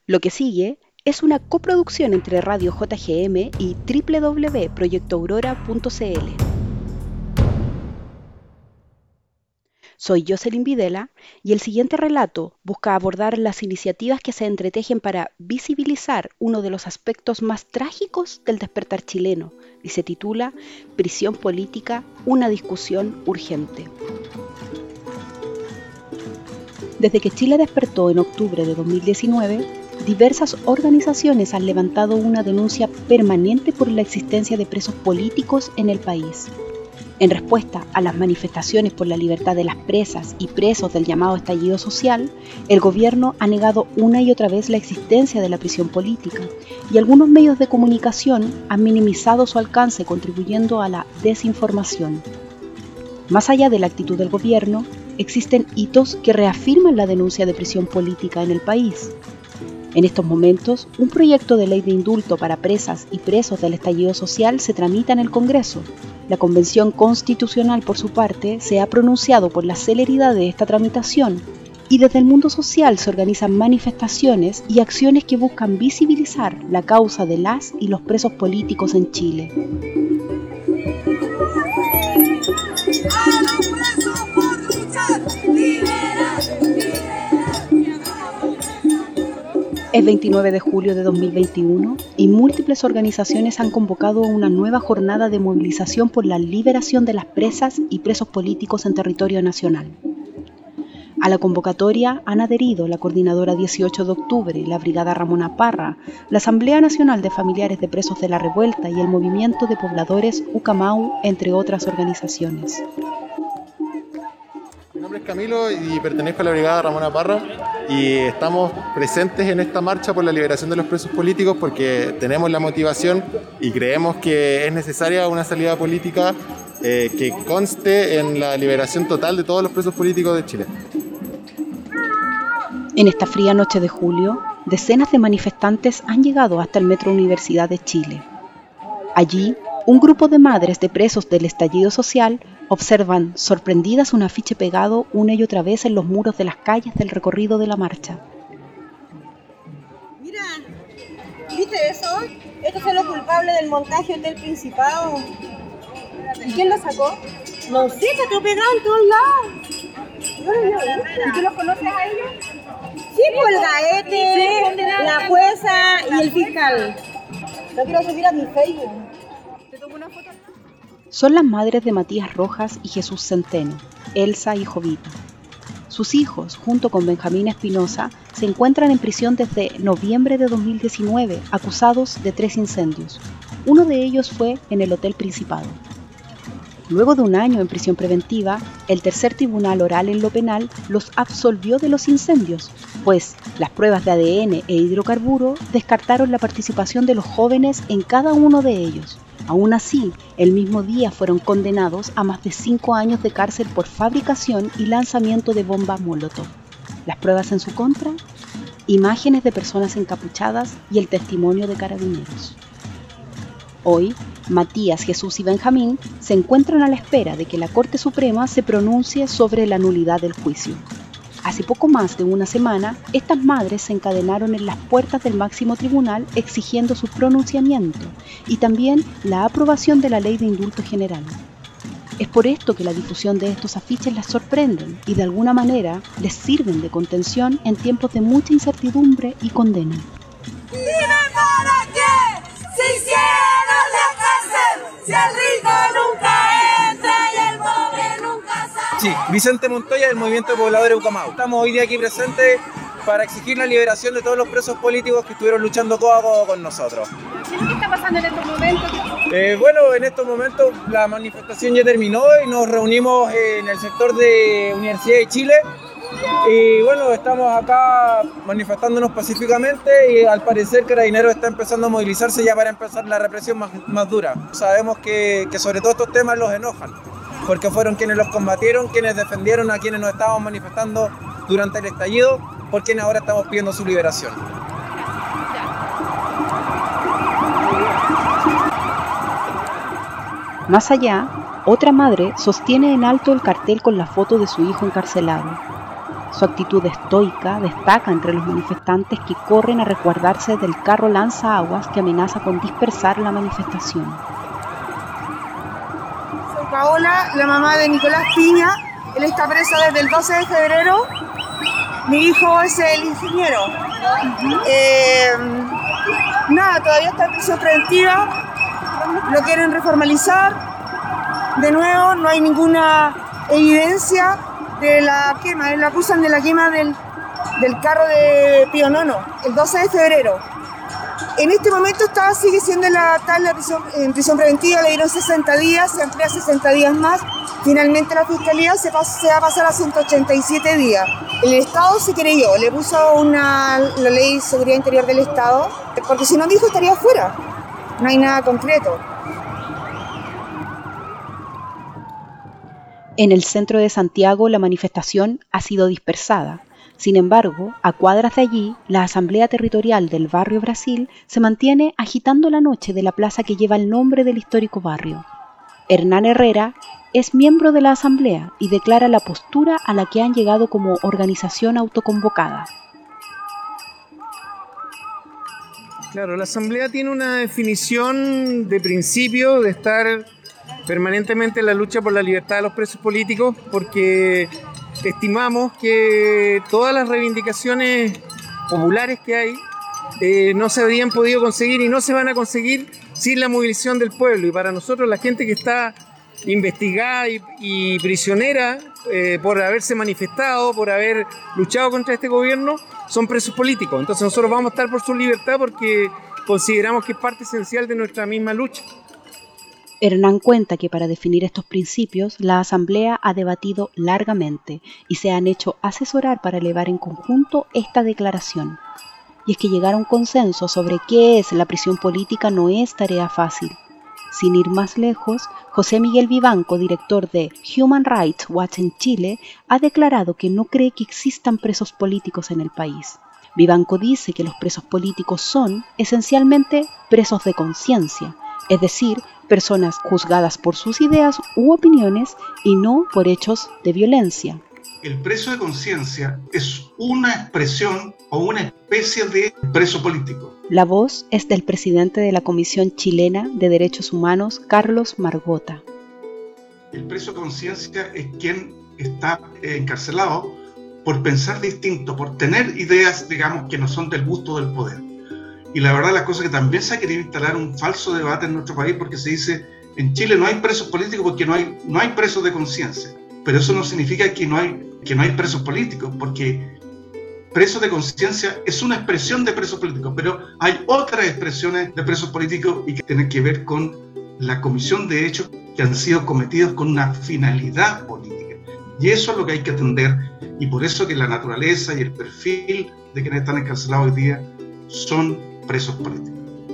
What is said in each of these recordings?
Lo que sigue es una coproducción entre Radio JGM y www.proyectoaurora.cl. Soy Jocelyn Videla y el siguiente relato busca abordar las iniciativas que se entretejen para visibilizar uno de los aspectos más trágicos del despertar chileno y se titula Prisión política, una discusión urgente. Desde que Chile despertó en octubre de 2019, diversas organizaciones han levantado una denuncia permanente por la existencia de presos políticos en el país. En respuesta a las manifestaciones por la libertad de las presas y presos del llamado estallido social, el gobierno ha negado una y otra vez la existencia de la prisión política y algunos medios de comunicación han minimizado su alcance contribuyendo a la desinformación. Más allá de la actitud del gobierno, existen hitos que reafirman la denuncia de prisión política en el país. En estos momentos, un proyecto de ley de indulto para presas y presos del estallido social se tramita en el Congreso. La Convención Constitucional, por su parte, se ha pronunciado por la celeridad de esta tramitación y desde el mundo social se organizan manifestaciones y acciones que buscan visibilizar la causa de las y los presos políticos en Chile. Es 29 de julio de 2021 y múltiples organizaciones han convocado una nueva jornada de movilización por la liberación de las presas y presos políticos en territorio nacional. A la convocatoria han adherido la Coordinadora 18 de Octubre, la Brigada Ramona Parra, la Asamblea Nacional de Familiares de Presos de la Revuelta y el Movimiento de Pobladores Ucamau, entre otras organizaciones. Mi nombre es Camilo y pertenezco a la Brigada Ramona Parra y estamos presentes en esta marcha por la liberación de los presos políticos porque tenemos la motivación y creemos que es necesaria una salida política que conste en la liberación total de todos los presos políticos de Chile. En esta fría noche de julio, decenas de manifestantes han llegado hasta el Metro Universidad de Chile. Allí, un grupo de madres de presos del estallido social observan sorprendidas un afiche pegado una y otra vez en los muros de las calles del recorrido de la marcha. Mira, ¿viste eso? Estos son los culpables del montaje Hotel Principado. ¿Y quién lo sacó? No sé, está todo pegado en todos lados. ¿Y tú los conoces a ellos? Sí, pues el Gaete, sí, la jueza y el fiscal. Lo quiero subir a mi Facebook. ¿Te tomo una foto? Son las madres de Matías Rojas y Jesús Centeno, Elsa y Jovita. Sus hijos, junto con Benjamín Espinosa, se encuentran en prisión desde noviembre de 2019, acusados de 3 incendios. Uno de ellos fue en el Hotel Principado. Luego de un año en prisión preventiva, el tercer tribunal oral en lo penal los absolvió de los incendios, pues las pruebas de ADN e hidrocarburo descartaron la participación de los jóvenes en cada uno de ellos. Aún así, el mismo día fueron condenados a más de 5 años de cárcel por fabricación y lanzamiento de bomba Molotov. Las pruebas en su contra, imágenes de personas encapuchadas y el testimonio de carabineros. Hoy, Matías, Jesús y Benjamín se encuentran a la espera de que la Corte Suprema se pronuncie sobre la nulidad del juicio. Hace poco más de una semana, estas madres se encadenaron en las puertas del máximo tribunal exigiendo su pronunciamiento y también la aprobación de la ley de indulto general. Es por esto que la difusión de estos afiches las sorprenden y de alguna manera les sirven de contención en tiempos de mucha incertidumbre y condena. Dime para qué se hicieron la cárcel si el rico nunca entra y el pobre nunca sale. Sí, Vicente Montoya del Movimiento de Pobladores Ucamau. Estamos hoy día aquí presentes para exigir la liberación de todos los presos políticos que estuvieron luchando codo a codo con nosotros. ¿Qué es lo que está pasando en estos momentos? Bueno, en estos momentos la manifestación ya terminó y nos reunimos en el sector de Universidad de Chile. Y bueno, estamos acá manifestándonos pacíficamente y al parecer Carabineros está empezando a movilizarse ya para empezar la represión más dura. Sabemos que sobre todo estos temas los enojan, porque fueron quienes los combatieron, quienes defendieron a quienes nos estábamos manifestando durante el estallido, por quienes ahora estamos pidiendo su liberación. Más allá, otra madre sostiene en alto el cartel con la foto de su hijo encarcelado. Su actitud estoica destaca entre los manifestantes que corren a resguardarse del carro lanzaaguas que amenaza con dispersar la manifestación. Soy Paola, la mamá de Nicolás Piña. Él está preso desde el 12 de febrero. Mi hijo es el ingeniero. Todavía está en prisión preventiva. Lo quieren reformalizar. De nuevo, no hay ninguna evidencia de la quema. Lo acusan de la quema del carro de Pío Nono, el 12 de febrero. En este momento sigue siendo en prisión preventiva, le dieron 60 días, se amplía 60 días más. Finalmente la Fiscalía se va a pasar a 187 días. El Estado se creyó, le puso la Ley de Seguridad Interior del Estado, porque si no, mi hijo estaría afuera. No hay nada concreto. En el centro de Santiago la manifestación ha sido dispersada. Sin embargo, a cuadras de allí, la Asamblea Territorial del Barrio Brasil se mantiene agitando la noche de la plaza que lleva el nombre del histórico barrio. Hernán Herrera es miembro de la Asamblea y declara la postura a la que han llegado como organización autoconvocada. Claro, la Asamblea tiene una definición de principio de estar permanentemente en la lucha por la libertad de los presos políticos, porque estimamos que todas las reivindicaciones populares que hay no se habrían podido conseguir y no se van a conseguir sin la movilización del pueblo. Y para nosotros, la gente que está investigada y prisionera por haberse manifestado, por haber luchado contra este gobierno, son presos políticos. Entonces nosotros vamos a estar por su libertad porque consideramos que es parte esencial de nuestra misma lucha. Hernán cuenta que para definir estos principios, la Asamblea ha debatido largamente y se han hecho asesorar para elevar en conjunto esta declaración. Y es que llegar a un consenso sobre qué es la prisión política no es tarea fácil. Sin ir más lejos, José Miguel Vivanco, director de Human Rights Watch en Chile, ha declarado que no cree que existan presos políticos en el país. Vivanco dice que los presos políticos son, esencialmente, presos de conciencia, es decir, personas juzgadas por sus ideas u opiniones y no por hechos de violencia. El preso de conciencia es una expresión o una especie de preso político. La voz es del presidente de la Comisión Chilena de Derechos Humanos, Carlos Margota. El preso de conciencia es quien está encarcelado por pensar distinto, por tener ideas, digamos, que no son del gusto del poder. Y la verdad, la cosa es que también se ha querido instalar un falso debate en nuestro país porque se dice en Chile no hay presos políticos porque no hay presos de conciencia. Pero eso no significa que no hay presos políticos, porque preso de conciencia es una expresión de presos políticos, pero hay otras expresiones de presos políticos y que tienen que ver con la comisión de hechos que han sido cometidos con una finalidad política. Y eso es lo que hay que atender, y por eso que la naturaleza y el perfil de quienes están encarcelados hoy día son presos políticos.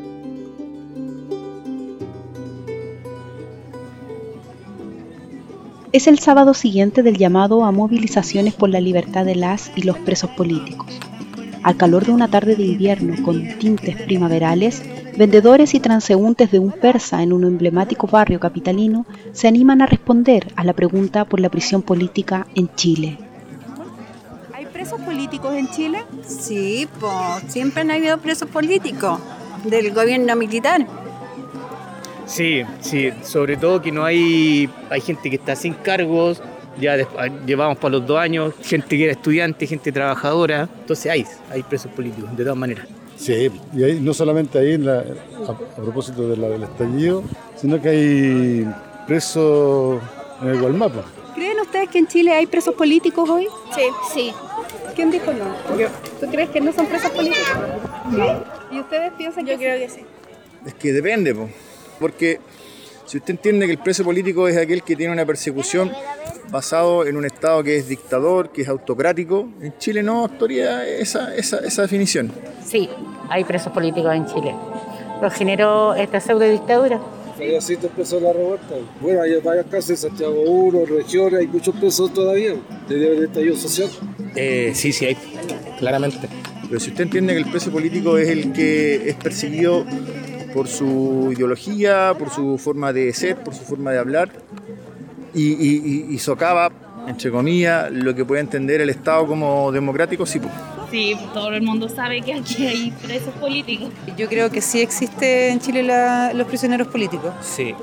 Es el sábado siguiente del llamado a movilizaciones por la libertad de las y los presos políticos. Al calor de una tarde de invierno con tintes primaverales, vendedores y transeúntes de un persa en un emblemático barrio capitalino se animan a responder a la pregunta por la prisión política en Chile. ¿Hay presos políticos en Chile? Sí, pues siempre han habido presos políticos del gobierno militar. Sí, sobre todo que no hay gente que está sin cargos, ya llevamos para los 2 años, gente que era estudiante, gente trabajadora, entonces hay presos políticos, de todas maneras. Sí, y hay, no solamente ahí a propósito del estallido, sino que hay presos en el Gualmapo. ¿Creen ustedes que en Chile hay presos políticos hoy? Sí. ¿Quién dijo no? Yo. ¿Tú crees que no son presos políticos? Sí. ¿Y ustedes piensan que sí? Yo creo que sí. Es que depende, porque si usted entiende que el preso político es aquel que tiene una persecución basado en un Estado que es dictador, que es autocrático, en Chile no actuaría esa definición. Sí, hay presos políticos en Chile. Lo generó esta pseudo dictadura. Así te empezó la revuelta. Bueno, hay varias cárceles, Santiago 1, regiones, hay muchos presos todavía del estallido social. Sí, hay, claramente. Pero si usted entiende que el preso político es el que es perseguido por su ideología, por su forma de ser, por su forma de hablar, y socava entre comillas, lo que puede entender el Estado como democrático, sí. Sí, todo el mundo sabe que aquí hay presos políticos. Yo creo que sí existe en Chile los prisioneros políticos.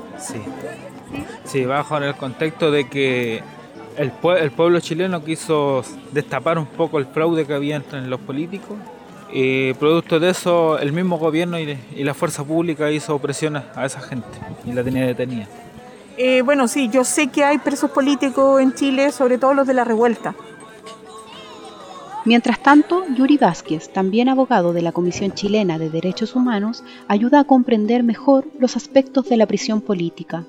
Sí, bajo en el contexto de que el pueblo chileno quiso destapar un poco el fraude que había en los políticos. Producto de eso, el mismo gobierno y la fuerza pública hizo presiones a esa gente y la tenía detenida. Bueno, sí, yo sé que hay presos políticos en Chile, sobre todo los de la revuelta. Mientras tanto, Yuri Vázquez, también abogado de la Comisión Chilena de Derechos Humanos, ayuda a comprender mejor los aspectos de la prisión política.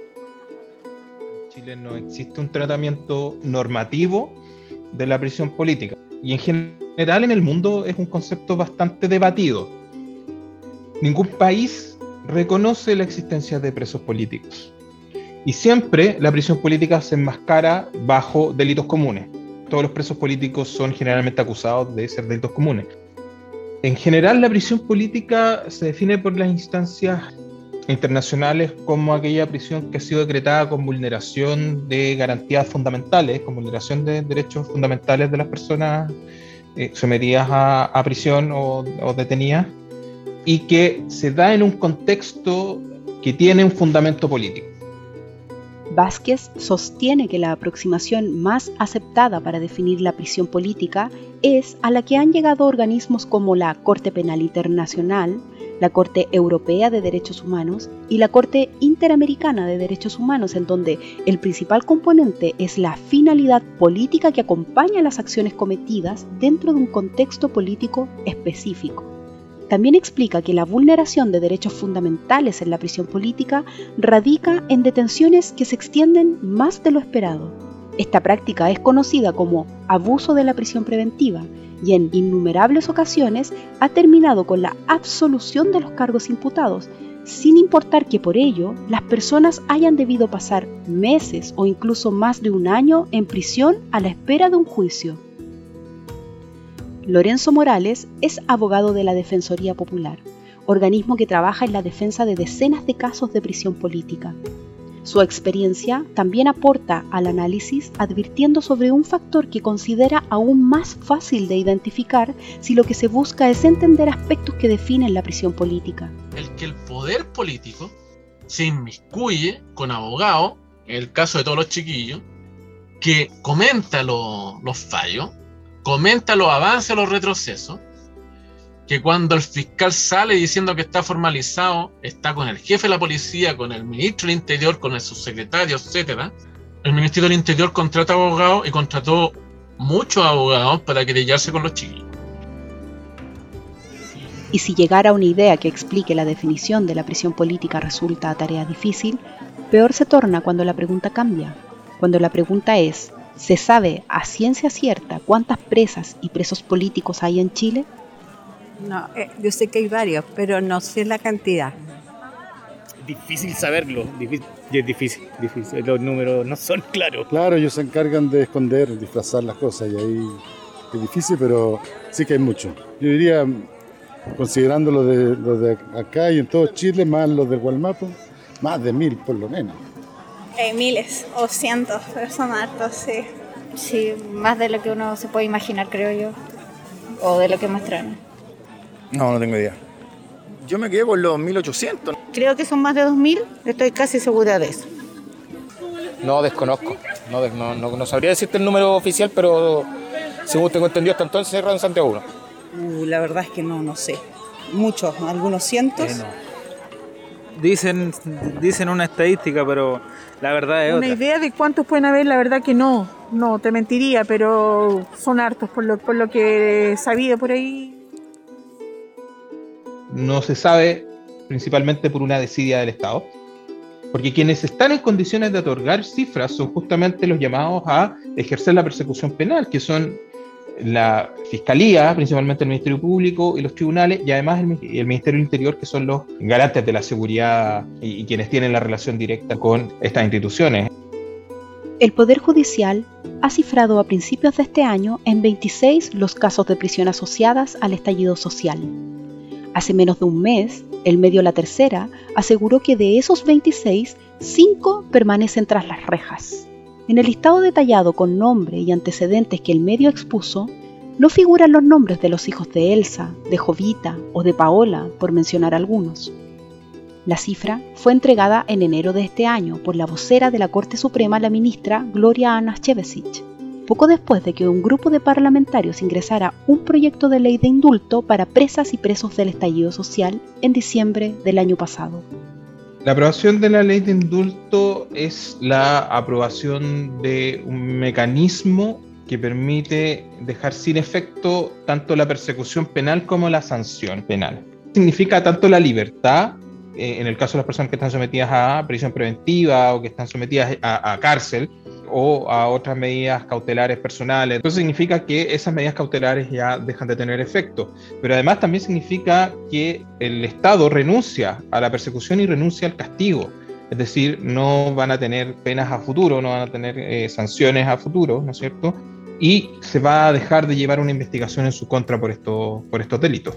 En Chile no existe un tratamiento normativo de la prisión política y en general en el mundo es un concepto bastante debatido. Ningún país reconoce la existencia de presos políticos y siempre la prisión política se enmascara bajo delitos comunes. Todos los presos políticos son generalmente acusados de ser delitos comunes. En general, la prisión política se define por las instancias internacionales como aquella prisión que ha sido decretada con vulneración de garantías fundamentales, con vulneración de derechos fundamentales de las personas sometidas a prisión o detenidas, y que se da en un contexto que tiene un fundamento político. Vázquez sostiene que la aproximación más aceptada para definir la prisión política es a la que han llegado organismos como la Corte Penal Internacional, la Corte Europea de Derechos Humanos y la Corte Interamericana de Derechos Humanos, en donde el principal componente es la finalidad política que acompaña las acciones cometidas dentro de un contexto político específico. También explica que la vulneración de derechos fundamentales en la prisión política radica en detenciones que se extienden más de lo esperado. Esta práctica es conocida como abuso de la prisión preventiva y en innumerables ocasiones ha terminado con la absolución de los cargos imputados, sin importar que por ello las personas hayan debido pasar meses o incluso más de un año en prisión a la espera de un juicio. Lorenzo Morales es abogado de la Defensoría Popular, organismo que trabaja en la defensa de decenas de casos de prisión política. Su experiencia también aporta al análisis, advirtiendo sobre un factor que considera aún más fácil de identificar si lo que se busca es entender aspectos que definen la prisión política. El que el poder político se inmiscuye con abogados, en el caso de todos los chiquillos, que comenta los fallos, comenta los avances, los retrocesos, que cuando el fiscal sale diciendo que está formalizado, está con el jefe de la policía, con el ministro del Interior, con el subsecretario, etc. El Ministerio del Interior contrata abogados y contrató muchos abogados para querellarse con los chiquillos. Y si llegar a una idea que explique la definición de la prisión política resulta tarea difícil, peor se torna cuando la pregunta cambia. Cuando la pregunta es: ¿se sabe a ciencia cierta cuántas presas y presos políticos hay en Chile? No, yo sé que hay varios, pero no sé la cantidad. Difícil saberlo, difícil. Los números no son claros. Claro, ellos se encargan de esconder, disfrazar las cosas y ahí es difícil, pero sí que hay mucho. Yo diría, considerando los de acá y en todo Chile, más los del Gualmapo, más de 1000 por lo menos. Miles o cientos, pero son hartos, sí. Sí, más de lo que uno se puede imaginar, creo yo. O de lo que muestran. No tengo idea. Yo me quedé con los 1800. Creo que son más de 2000, estoy casi segura de eso. No, desconozco. No sabría decirte el número oficial, pero según tengo entendido, hasta entonces cerrado en Santiago 1. La verdad es que no sé. Muchos, algunos cientos. Dicen una estadística, pero la verdad es otra. Una idea de cuántos pueden haber, la verdad que no te mentiría, pero son hartos por lo que he sabido por ahí. No se sabe, principalmente por una desidia del Estado, porque quienes están en condiciones de otorgar cifras son justamente los llamados a ejercer la persecución penal, que son la Fiscalía, principalmente el Ministerio Público y los tribunales, y además el Ministerio del Interior, que son los garantes de la seguridad y quienes tienen la relación directa con estas instituciones. El Poder Judicial ha cifrado a principios de este año en 26 los casos de prisión asociadas al estallido social. Hace menos de un mes, el medio La Tercera aseguró que de esos 26, 5 permanecen tras las rejas. En el listado detallado con nombre y antecedentes que el medio expuso, no figuran los nombres de los hijos de Elsa, de Jovita o de Paola, por mencionar algunos. La cifra fue entregada en enero de este año por la vocera de la Corte Suprema, la ministra Gloria Anastasévic, poco después de que un grupo de parlamentarios ingresara un proyecto de ley de indulto para presas y presos del estallido social en diciembre del año pasado. La aprobación de la ley de indulto es la aprobación de un mecanismo que permite dejar sin efecto tanto la persecución penal como la sanción penal. Significa tanto la libertad, en el caso de las personas que están sometidas a prisión preventiva o que están sometidas a cárcel o a otras medidas cautelares personales. Entonces significa que esas medidas cautelares ya dejan de tener efecto. Pero además también significa que el Estado renuncia a la persecución y renuncia al castigo. Es decir, no van a tener penas a futuro, no van a tener sanciones a futuro, ¿no es cierto? Y se va a dejar de llevar una investigación en su contra por estos delitos.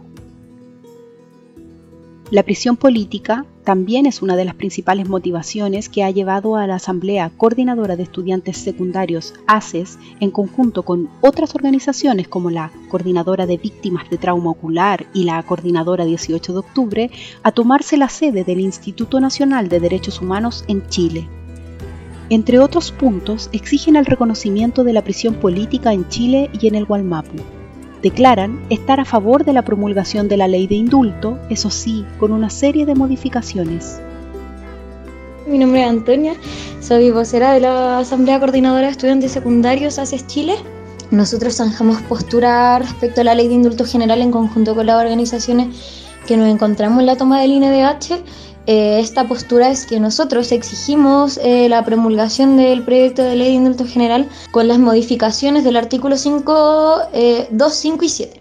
La prisión política también es una de las principales motivaciones que ha llevado a la Asamblea Coordinadora de Estudiantes Secundarios, ACES, en conjunto con otras organizaciones como la Coordinadora de Víctimas de Trauma Ocular y la Coordinadora 18 de Octubre, a tomarse la sede del Instituto Nacional de Derechos Humanos en Chile. Entre otros puntos, exigen el reconocimiento de la prisión política en Chile y en el Gualmapu. Declaran estar a favor de la promulgación de la ley de indulto, eso sí, con una serie de modificaciones. Mi nombre es Antonia, soy vocera de la Asamblea Coordinadora de Estudiantes Secundarios ACES Chile. Nosotros zanjamos postura respecto a la ley de indulto general en conjunto con las organizaciones que nos encontramos en la toma del INDH. Esta postura es que nosotros exigimos la promulgación del proyecto de ley de indulto general con las modificaciones del artículo 5, 2, 5 y 7.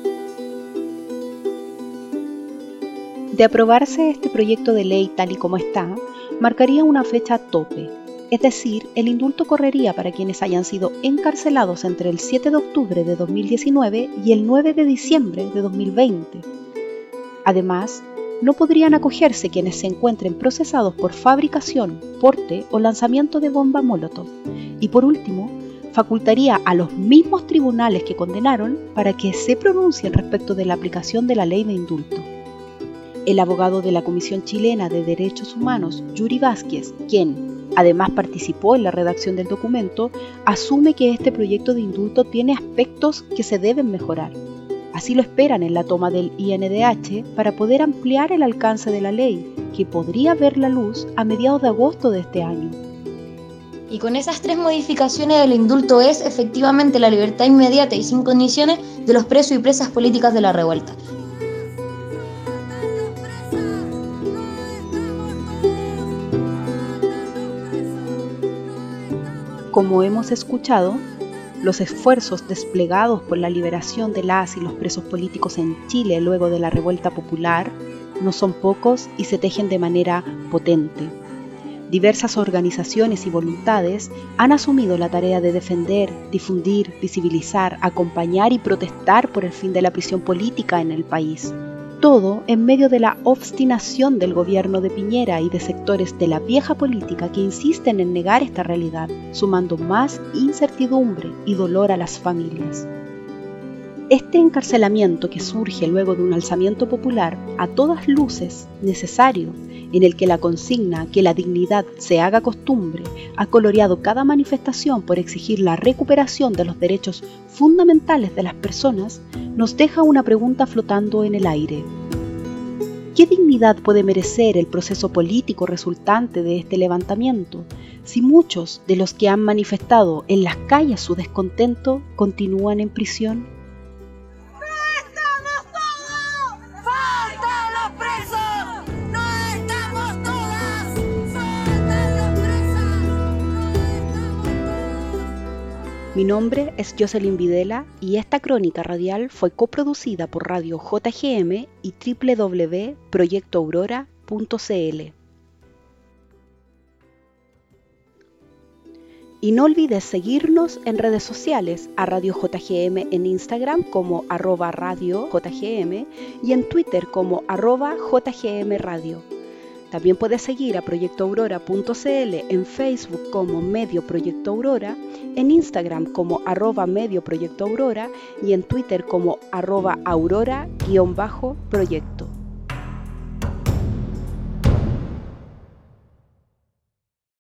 De aprobarse este proyecto de ley tal y como está, marcaría una fecha tope, es decir, el indulto correría para quienes hayan sido encarcelados entre el 7 de octubre de 2019 y el 9 de diciembre de 2020. Además, no podrían acogerse quienes se encuentren procesados por fabricación, porte o lanzamiento de bomba Molotov. Y por último, facultaría a los mismos tribunales que condenaron para que se pronuncien respecto de la aplicación de la ley de indulto. El abogado de la Comisión Chilena de Derechos Humanos, Yuri Vázquez, quien además participó en la redacción del documento, asume que este proyecto de indulto tiene aspectos que se deben mejorar. Así lo esperan en la toma del INDH para poder ampliar el alcance de la ley, que podría ver la luz a mediados de agosto de este año. Y con esas 3 modificaciones, el indulto es efectivamente la libertad inmediata y sin condiciones de los presos y presas políticas de la revuelta. Como hemos escuchado, los esfuerzos desplegados por la liberación de las y los presos políticos en Chile luego de la revuelta popular no son pocos y se tejen de manera potente. Diversas organizaciones y voluntades han asumido la tarea de defender, difundir, visibilizar, acompañar y protestar por el fin de la prisión política en el país. Todo en medio de la obstinación del gobierno de Piñera y de sectores de la vieja política que insisten en negar esta realidad, sumando más incertidumbre y dolor a las familias. Este encarcelamiento que surge luego de un alzamiento popular, a todas luces necesario, en el que la consigna que la dignidad se haga costumbre, ha coloreado cada manifestación por exigir la recuperación de los derechos fundamentales de las personas, nos deja una pregunta flotando en el aire. ¿Qué dignidad puede merecer el proceso político resultante de este levantamiento, si muchos de los que han manifestado en las calles su descontento continúan en prisión? Mi nombre es Jocelyn Videla y esta crónica radial fue coproducida por Radio JGM y www.proyectoaurora.cl. Y no olvides seguirnos en redes sociales a Radio JGM en Instagram como @Radio JGM y en Twitter como @JGM Radio. También puedes seguir a proyectoaurora.cl en Facebook como Medio Proyecto Aurora, en Instagram como @Medio Proyecto Aurora y en Twitter como @Aurora_Proyecto.